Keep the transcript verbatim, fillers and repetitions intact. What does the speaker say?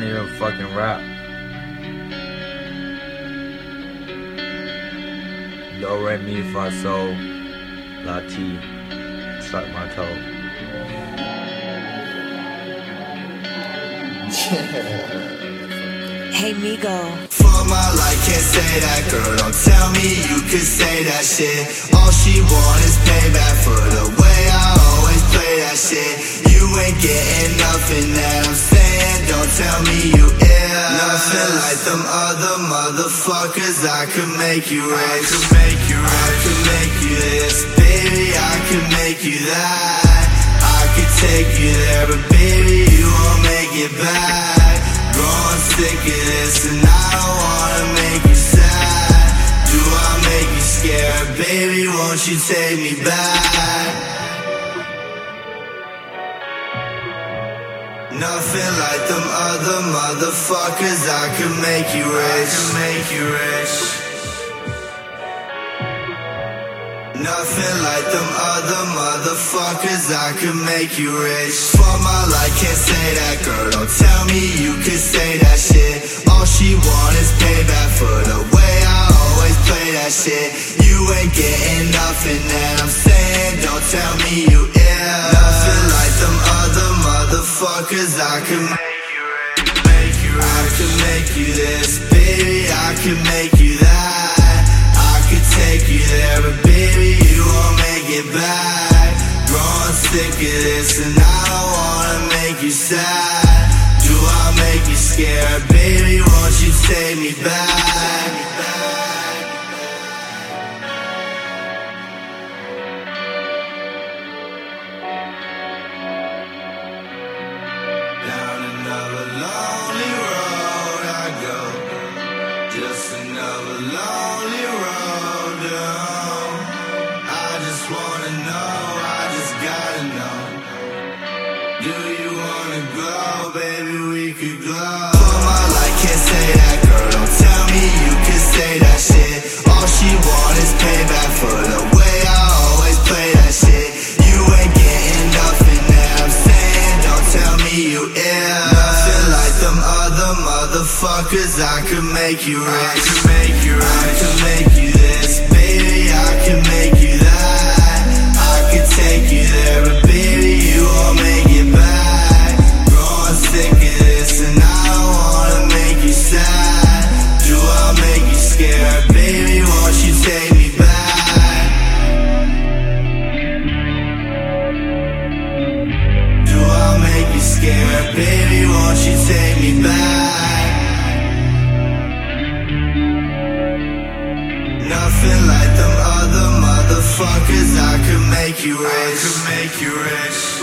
can't even fucking rap. Do, re, mi, fa, sol, la, ti, suck my toe. Hey Migo. For my life, can't say that, girl. Don't tell me you could say that shit. All she want is payback for the way I always play that shit. You ain't getting nothing that I'm saying. Don't tell me you ill. Nothing like them other motherfuckers. I could make you rich. I could make you rich. I could make you this, baby. I could make you that. I could take you there, but baby, you won't make it back. Growing sick of this, and I don't wanna make you sad. Do I make you scared? Baby, won't you take me back? Nothing like them other motherfuckers. I could make you rich. I could make you rich. Nothing like them other motherfuckers. I could make you rich. For my life, can't say that, girl. Don't tell me you could say that shit. All she want is payback for the way I always play that shit. You ain't getting nothing that I'm saying. Don't tell me you ill. Nothing like them other motherfuckers. I could make you rich, make you rich. I could make you this, baby. I could make you that. I could take you there, but baby, you won't make it back. Growing sick of this, and I don't wanna make you sad. Do I make you scared? Baby, won't you take me back? Down another lonely road I go. Just another lonely road down. I just wanna know, I just gotta know. Do you wanna go, baby, we could go. For my life, can't say that, girl. Don't tell me you can say that shit. All she want is payback for the way I always play that shit. You ain't getting nothing that I'm saying. Don't tell me you ill. Nothing like them other motherfuckers. I could make you rich. I could make you rich. I could make you this, baby. I could make you that. I could take you there, but baby, you won't make it back. Growing sick of this, and I don't wanna make you sad. Do I make you scared? Baby, won't you take me back? Do I make you scared? Baby, won't you take me back? Nothing like them other motherfuckers. I could make you rich. I could make you rich.